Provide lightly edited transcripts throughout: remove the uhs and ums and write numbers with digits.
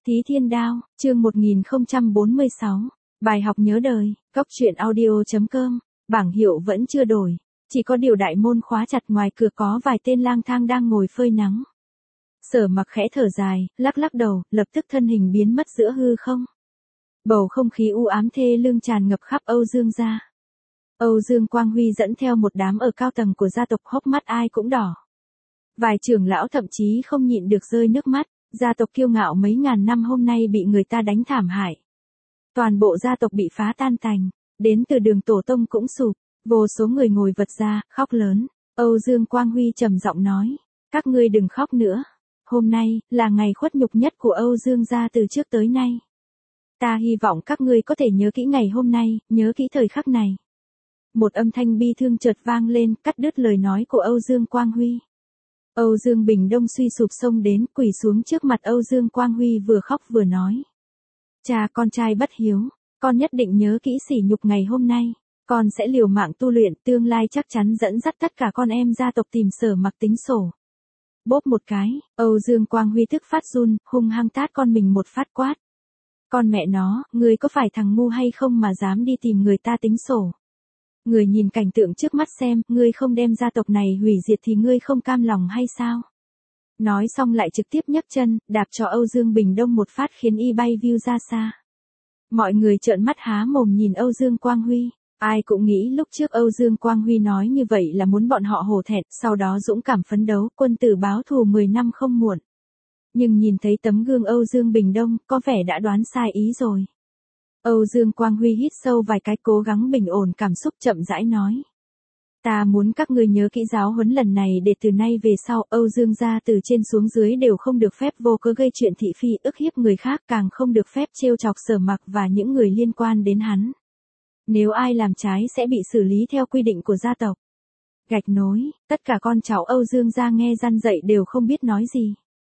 Thí Thiên Đao, chương 1046, bài học nhớ đời, Cóc truyện audio.com, bảng hiệu vẫn chưa đổi, chỉ có điều đại môn khóa chặt, ngoài cửa có vài tên lang thang đang ngồi phơi nắng. Sở Mặc khẽ thở dài, lắc lắc đầu, lập tức thân hình biến mất giữa hư không. Bầu không khí u ám thê lương tràn ngập khắp Âu Dương gia. Âu Dương Quang Huy dẫn theo một đám ở cao tầng của gia tộc, hốc mắt ai cũng đỏ. Vài trưởng lão thậm chí không nhịn được rơi nước mắt. Gia tộc kiêu ngạo mấy ngàn năm hôm nay bị người ta đánh thảm hại. Toàn bộ gia tộc bị phá tan tành, đến từ đường tổ tông cũng sụp, vô số người ngồi vật ra, khóc lớn. Âu Dương Quang Huy trầm giọng nói, các ngươi đừng khóc nữa. Hôm nay, là ngày khuất nhục nhất của Âu Dương gia từ trước tới nay. Ta hy vọng các ngươi có thể nhớ kỹ ngày hôm nay, nhớ kỹ thời khắc này. Một âm thanh bi thương chợt vang lên, cắt đứt lời nói của Âu Dương Quang Huy. Âu Dương Bình Đông suy sụp xông đến, quỳ xuống trước mặt Âu Dương Quang Huy, vừa khóc vừa nói. Cha, con trai bất hiếu, con nhất định nhớ kỹ sỉ nhục ngày hôm nay. Con sẽ liều mạng tu luyện, tương lai chắc chắn dẫn dắt tất cả con em gia tộc tìm Sở Mặc tính sổ. Bốp một cái, Âu Dương Quang Huy tức phát run, hung hăng tát con mình một phát, quát. Con mẹ nó, ngươi có phải thằng ngu hay không mà dám đi tìm người ta tính sổ? Người nhìn cảnh tượng trước mắt xem, ngươi không đem gia tộc này hủy diệt thì ngươi không cam lòng hay sao? Nói xong lại trực tiếp nhấc chân, đạp cho Âu Dương Bình Đông một phát khiến y bay view ra xa. Mọi người trợn mắt há mồm nhìn Âu Dương Quang Huy. Ai cũng nghĩ lúc trước Âu Dương Quang Huy nói như vậy là muốn bọn họ hổ thẹn, sau đó dũng cảm phấn đấu, quân tử báo thù 10 năm không muộn. Nhưng nhìn thấy tấm gương Âu Dương Bình Đông, có vẻ đã đoán sai ý rồi. Âu Dương Quang Huy hít sâu vài cái, cố gắng bình ổn cảm xúc, chậm rãi nói. Ta muốn các ngươi nhớ kỹ giáo huấn lần này, để từ nay về sau Âu Dương gia từ trên xuống dưới đều không được phép vô cớ gây chuyện thị phi, ức hiếp người khác, càng không được phép trêu chọc Sở Mặc và những người liên quan đến hắn. Nếu ai làm trái sẽ bị xử lý theo quy định của gia tộc. Gạch nối, tất cả con cháu Âu Dương gia nghe răn dạy đều không biết nói gì.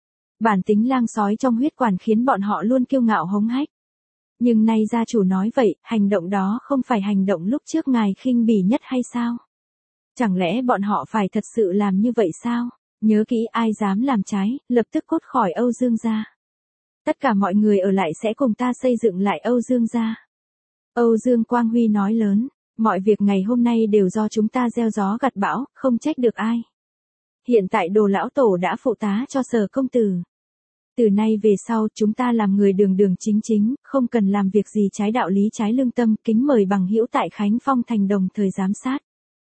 Bản tính lang sói trong huyết quản khiến bọn họ luôn kiêu ngạo hống hách. Nhưng nay gia chủ nói vậy, hành động đó không phải hành động lúc trước ngài khinh bỉ nhất hay sao? Chẳng lẽ bọn họ phải thật sự làm như vậy sao? Nhớ kỹ, ai dám làm trái, lập tức cốt khỏi Âu Dương gia. Tất cả mọi người ở lại sẽ cùng ta xây dựng lại Âu Dương gia. Âu Dương Quang Huy nói lớn, mọi việc ngày hôm nay đều do chúng ta gieo gió gặt bão, không trách được ai. Hiện tại Đồ lão tổ đã phụ tá cho Sở công tử. Từ nay về sau chúng ta làm người đường đường chính chính, không cần làm việc gì trái đạo lý trái lương tâm, kính mời bằng hữu tại Khánh Phong thành đồng thời giám sát.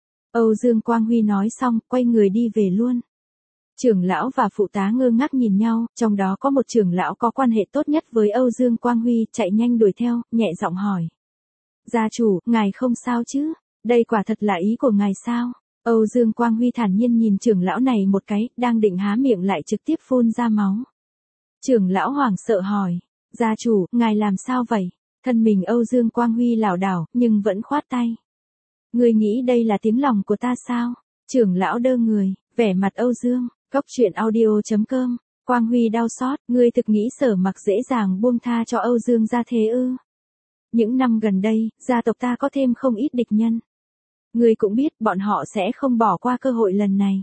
Âu Dương Quang Huy nói xong, quay người đi về luôn. Trưởng lão và phụ tá ngơ ngác nhìn nhau, trong đó có một trưởng lão có quan hệ tốt nhất với Âu Dương Quang Huy, chạy nhanh đuổi theo, nhẹ giọng hỏi. Gia chủ, ngài không sao chứ? Đây quả thật là ý của ngài sao? Âu Dương Quang Huy thản nhiên nhìn trưởng lão này một cái, đang định há miệng lại trực tiếp phun ra máu. Trưởng lão hoảng sợ hỏi, gia chủ, ngài làm sao vậy? Thân mình Âu Dương Quang Huy lảo đảo, nhưng vẫn khoát tay. Ngươi nghĩ đây là tiếng lòng của ta sao? Trưởng lão đơ người, vẻ mặt Âu Dương, Cóc truyện audio.com, Quang Huy đau xót, ngươi thực nghĩ Sở Mặc dễ dàng buông tha cho Âu Dương gia thế ư? Những năm gần đây, gia tộc ta có thêm không ít địch nhân. Ngươi cũng biết, bọn họ sẽ không bỏ qua cơ hội lần này.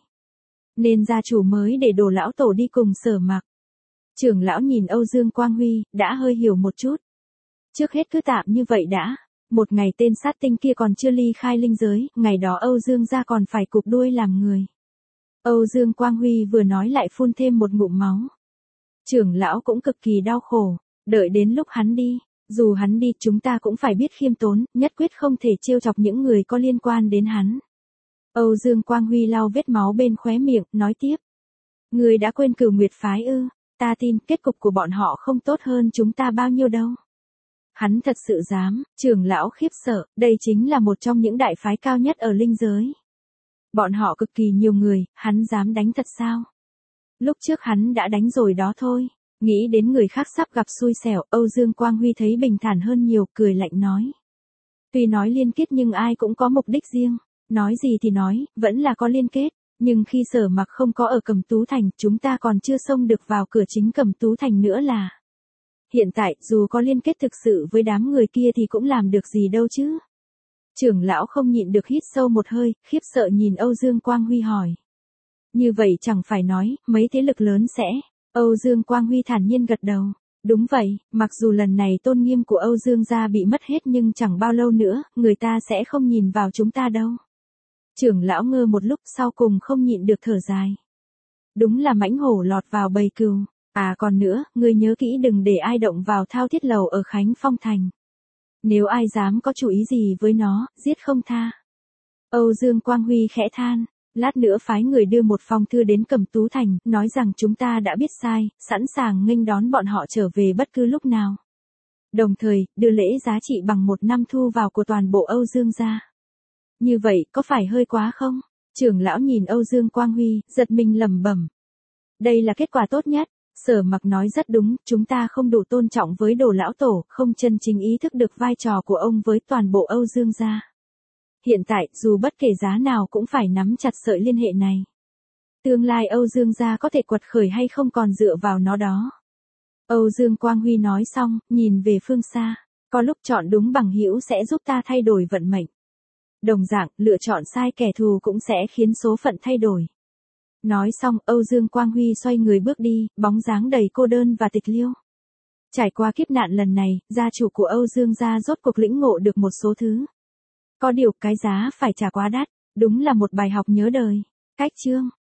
Nên gia chủ mới để Đồ lão tổ đi cùng Sở Mặc. Trưởng lão nhìn Âu Dương Quang Huy, đã hơi hiểu một chút. Trước hết cứ tạm như vậy đã. Một ngày tên sát tinh kia còn chưa ly khai linh giới, ngày đó Âu Dương gia còn phải cụp đuôi làm người. Âu Dương Quang Huy vừa nói lại phun thêm một ngụm máu. Trưởng lão cũng cực kỳ đau khổ. Đợi đến lúc hắn đi, dù hắn đi chúng ta cũng phải biết khiêm tốn, nhất quyết không thể trêu chọc những người có liên quan đến hắn. Âu Dương Quang Huy lau vết máu bên khóe miệng, nói tiếp. Người đã quên Cửu Nguyệt phái ư? Ta tin kết cục của bọn họ không tốt hơn chúng ta bao nhiêu đâu. Hắn thật sự dám, trưởng lão khiếp sợ, đây chính là một trong những đại phái cao nhất ở linh giới. Bọn họ cực kỳ nhiều người, hắn dám đánh thật sao? Lúc trước hắn đã đánh rồi đó thôi. Nghĩ đến người khác sắp gặp xui xẻo, Âu Dương Quang Huy thấy bình thản hơn nhiều, cười lạnh nói. Tuy nói liên kết nhưng ai cũng có mục đích riêng. Nói gì thì nói, vẫn là có liên kết. Nhưng khi Sở Mặc không có ở Cẩm Tú Thành, chúng ta còn chưa xông được vào cửa chính Cẩm Tú Thành nữa là. Hiện tại, dù có liên kết thực sự với đám người kia thì cũng làm được gì đâu chứ. Trưởng lão không nhịn được hít sâu một hơi, khiếp sợ nhìn Âu Dương Quang Huy hỏi. Như vậy chẳng phải nói, mấy thế lực lớn sẽ. Âu Dương Quang Huy thản nhiên gật đầu. Đúng vậy, mặc dù lần này tôn nghiêm của Âu Dương gia bị mất hết nhưng chẳng bao lâu nữa, người ta sẽ không nhìn vào chúng ta đâu. Trưởng lão ngơ một lúc sau cùng không nhịn được thở dài. Đúng là mãnh hổ lọt vào bầy cừu. À còn nữa, ngươi nhớ kỹ đừng để ai động vào thao thiết lầu ở Khánh Phong Thành. Nếu ai dám có chủ ý gì với nó, giết không tha. Âu Dương Quang Huy khẽ than, lát nữa phái người đưa một phong thư đến Cẩm Tú Thành, nói rằng chúng ta đã biết sai, sẵn sàng nghênh đón bọn họ trở về bất cứ lúc nào. Đồng thời, đưa lễ giá trị bằng 1 năm thu vào của toàn bộ Âu Dương gia. Như vậy, có phải hơi quá không? Trưởng lão nhìn Âu Dương Quang Huy, giật mình lẩm bẩm. Đây là kết quả tốt nhất. Sở Mặc nói rất đúng, chúng ta không đủ tôn trọng với Đồ lão tổ, không chân chính ý thức được vai trò của ông với toàn bộ Âu Dương gia. Hiện tại, dù bất kể giá nào cũng phải nắm chặt sợi liên hệ này. Tương lai Âu Dương gia có thể quật khởi hay không còn dựa vào nó đó. Âu Dương Quang Huy nói xong, nhìn về phương xa. Có lúc chọn đúng bằng hữu sẽ giúp ta thay đổi vận mệnh. Đồng dạng, lựa chọn sai kẻ thù cũng sẽ khiến số phận thay đổi. Nói xong, Âu Dương Quang Huy xoay người bước đi, bóng dáng đầy cô đơn và tịch liêu. Trải qua kiếp nạn lần này, gia chủ của Âu Dương gia rốt cuộc lĩnh ngộ được một số thứ. Có điều, cái giá phải trả quá đắt, đúng là một bài học nhớ đời. Cách chương